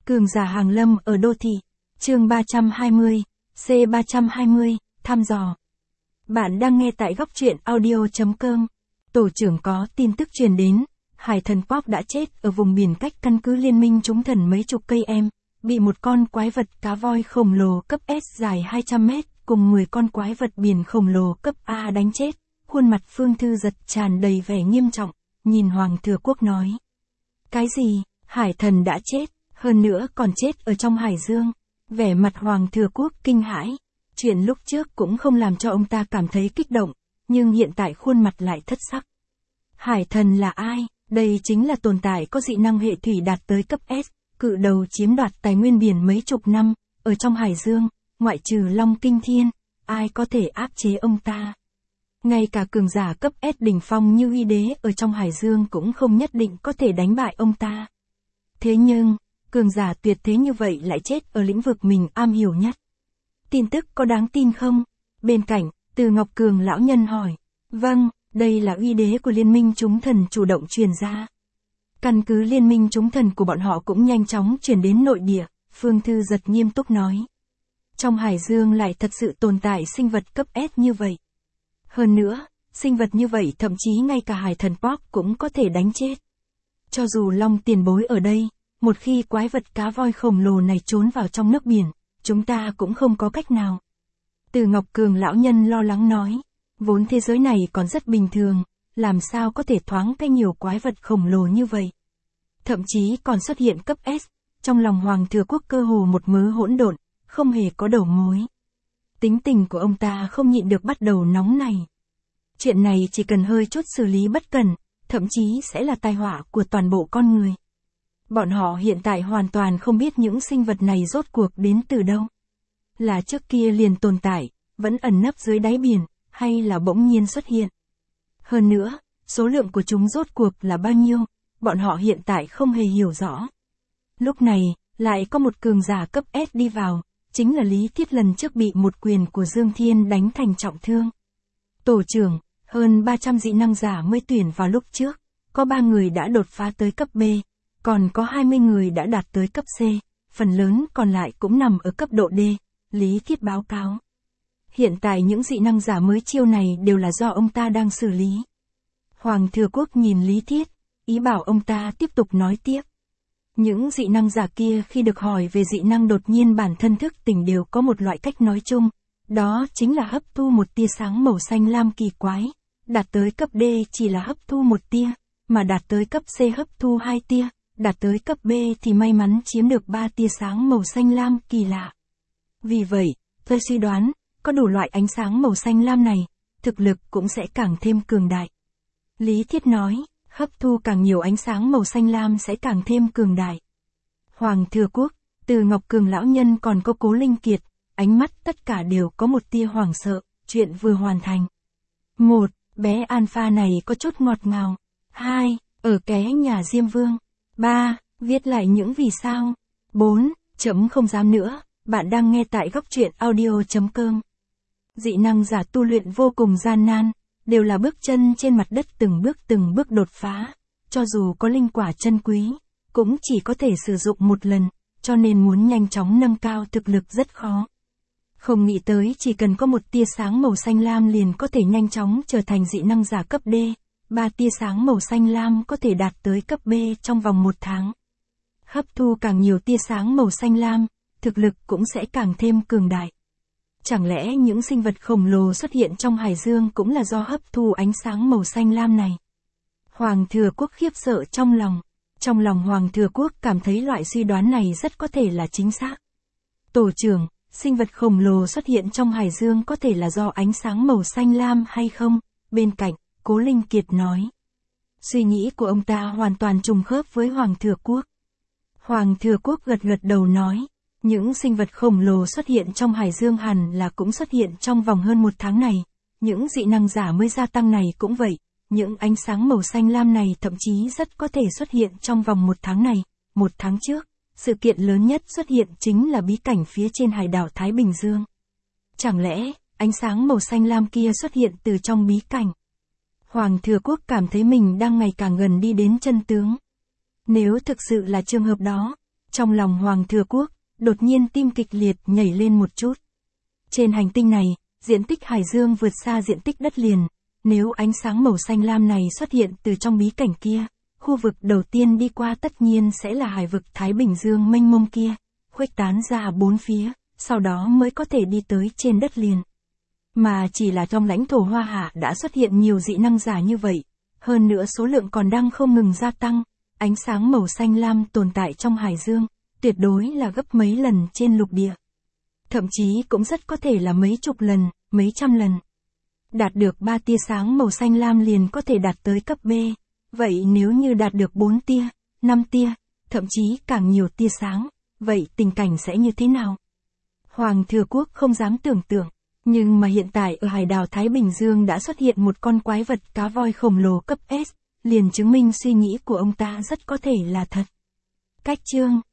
Cường giả hàng lâm ở đô thị. Chương 320, C320, thăm dò. Bạn đang nghe tại góc truyện audio.com. Tổ trưởng có tin tức truyền đến, hải thần Pop đã chết ở vùng biển cách căn cứ liên minh chúng thần mấy chục cây em, bị một con quái vật cá voi khổng lồ cấp S dài 200 mét cùng 10 con quái vật biển khổng lồ cấp A đánh chết. Khuôn mặt Phương Thư Giật tràn đầy vẻ nghiêm trọng, nhìn Hoàng Thừa Quốc nói. Cái gì, hải thần đã chết, hơn nữa còn chết ở trong hải dương. Vẻ mặt Hoàng Thừa Quốc kinh hãi. Chuyện lúc trước cũng không làm cho ông ta cảm thấy kích động, nhưng hiện tại khuôn mặt lại thất sắc. Hải thần là ai? Đây chính là tồn tại có dị năng hệ thủy đạt tới cấp S, cự đầu chiếm đoạt tài nguyên biển mấy chục năm, ở trong hải dương, ngoại trừ Long Kinh Thiên, ai có thể áp chế ông ta? Ngay cả cường giả cấp S đỉnh phong như Uy Đế ở trong hải dương cũng không nhất định có thể đánh bại ông ta. Thế nhưng, cường giả tuyệt thế như vậy lại chết ở lĩnh vực mình am hiểu nhất. Tin tức có đáng tin không? Bên cạnh, Từ Ngọc Cường lão nhân hỏi. Vâng, đây là Uy Đế của Liên minh chúng thần chủ động truyền ra. Căn cứ Liên minh chúng thần của bọn họ cũng nhanh chóng truyền đến nội địa, Phương Thư Giật nghiêm túc nói. Trong hải dương lại thật sự tồn tại sinh vật cấp S như vậy. Hơn nữa, sinh vật như vậy thậm chí ngay cả hải thần Pop cũng có thể đánh chết. Cho dù Long tiền bối ở đây, một khi quái vật cá voi khổng lồ này trốn vào trong nước biển, chúng ta cũng không có cách nào. Từ Ngọc Cường lão nhân lo lắng nói, vốn thế giới này còn rất bình thường, làm sao có thể thoáng cái nhiều quái vật khổng lồ như vậy. Thậm chí còn xuất hiện cấp S, trong lòng Hoàng Thừa Quốc cơ hồ một mớ hỗn độn, không hề có đầu mối. Tính tình của ông ta không nhịn được bắt đầu nóng này. Chuyện này chỉ cần hơi chút xử lý bất cẩn, thậm chí sẽ là tai họa của toàn bộ con người. Bọn họ hiện tại hoàn toàn không biết những sinh vật này rốt cuộc đến từ đâu. Là trước kia liền tồn tại, vẫn ẩn nấp dưới đáy biển, hay là bỗng nhiên xuất hiện. Hơn nữa, số lượng của chúng rốt cuộc là bao nhiêu, bọn họ hiện tại không hề hiểu rõ. Lúc này, lại có một cường giả cấp S đi vào, chính là Lý Thiết lần trước bị một quyền của Dương Thiên đánh thành trọng thương. Tổ trưởng, hơn 300 dị năng giả mới tuyển vào lúc trước, có 3 người đã đột phá tới cấp B, còn có 20 người đã đạt tới cấp C, phần lớn còn lại cũng nằm ở cấp độ D, Lý Thiết báo cáo. Hiện tại những dị năng giả mới chiêu này đều là do ông ta đang xử lý. Hoàng Thừa Quốc nhìn Lý Thiết, ý bảo ông ta tiếp tục nói tiếp. Những dị năng giả kia khi được hỏi về dị năng đột nhiên bản thân thức tỉnh đều có một loại cách nói chung, đó chính là hấp thu một tia sáng màu xanh lam kỳ quái, đạt tới cấp D chỉ là hấp thu một tia, mà đạt tới cấp C hấp thu 2 tia, đạt tới cấp B thì may mắn chiếm được 3 tia sáng màu xanh lam kỳ lạ. Vì vậy, tôi suy đoán, có đủ loại ánh sáng màu xanh lam này, thực lực cũng sẽ càng thêm cường đại. Lý Thiết nói, hấp thu càng nhiều ánh sáng màu xanh lam sẽ càng thêm cường đại. Hoàng Thừa Quốc, Từ Ngọc Cường lão nhân còn có Cố Linh Kiệt, ánh mắt tất cả đều có một tia hoảng sợ, chuyện vừa hoàn thành. 1. Bé Alpha này có chút ngọt ngào. 2. Ở ké nhà Diêm Vương. 3. Viết lại những vì sao. 4. Chấm không dám nữa, bạn đang nghe tại góc truyện audio.com. Dị năng giả tu luyện vô cùng gian nan, đều là bước chân trên mặt đất từng bước đột phá, cho dù có linh quả chân quý, cũng chỉ có thể sử dụng một lần, cho nên muốn nhanh chóng nâng cao thực lực rất khó. Không nghĩ tới chỉ cần có một tia sáng màu xanh lam liền có thể nhanh chóng trở thành dị năng giả cấp D, 3 tia sáng màu xanh lam có thể đạt tới cấp B trong vòng 1 tháng. Hấp thu càng nhiều tia sáng màu xanh lam, thực lực cũng sẽ càng thêm cường đại. Chẳng lẽ những sinh vật khổng lồ xuất hiện trong hải dương cũng là do hấp thu ánh sáng màu xanh lam này? Hoàng Thừa Quốc khiếp sợ trong lòng. Trong lòng Hoàng Thừa Quốc cảm thấy loại suy đoán này rất có thể là chính xác. Tổ trưởng, sinh vật khổng lồ xuất hiện trong hải dương có thể là do ánh sáng màu xanh lam hay không? Bên cạnh, Cố Linh Kiệt nói. Suy nghĩ của ông ta hoàn toàn trùng khớp với Hoàng Thừa Quốc. Hoàng Thừa Quốc gật đầu nói. Những sinh vật khổng lồ xuất hiện trong hải dương hẳn là cũng xuất hiện trong vòng hơn 1 tháng này. Những dị năng giả mới gia tăng này cũng vậy. Những ánh sáng màu xanh lam này thậm chí rất có thể xuất hiện trong vòng 1 tháng này. 1 tháng trước, sự kiện lớn nhất xuất hiện chính là bí cảnh phía trên hải đảo Thái Bình Dương. Chẳng lẽ, ánh sáng màu xanh lam kia xuất hiện từ trong bí cảnh? Hoàng Thừa Quốc cảm thấy mình đang ngày càng gần đi đến chân tướng. Nếu thực sự là trường hợp đó, Trong lòng Hoàng Thừa Quốc, đột nhiên tim kịch liệt nhảy lên một chút. Trên hành tinh này, diện tích hải dương vượt xa diện tích đất liền. Nếu ánh sáng màu xanh lam này xuất hiện từ trong bí cảnh kia, khu vực đầu tiên đi qua tất nhiên sẽ là hải vực Thái Bình Dương mênh mông kia, khuếch tán ra bốn phía, sau đó mới có thể đi tới trên đất liền. Mà chỉ là trong lãnh thổ Hoa Hạ đã xuất hiện nhiều dị năng giả như vậy, hơn nữa số lượng còn đang không ngừng gia tăng, ánh sáng màu xanh lam tồn tại trong hải dương, tuyệt đối là gấp mấy lần trên lục địa. Thậm chí cũng rất có thể là mấy chục lần, mấy trăm lần. Đạt được 3 tia sáng màu xanh lam liền có thể đạt tới cấp B, vậy nếu như đạt được 4 tia, 5 tia, thậm chí càng nhiều tia sáng, vậy tình cảnh sẽ như thế nào? Hoàng Thừa Quốc không dám tưởng tượng, nhưng mà hiện tại ở hải đảo Thái Bình Dương đã xuất hiện một con quái vật cá voi khổng lồ cấp S, liền chứng minh suy nghĩ của ông ta rất có thể là thật. Cách chương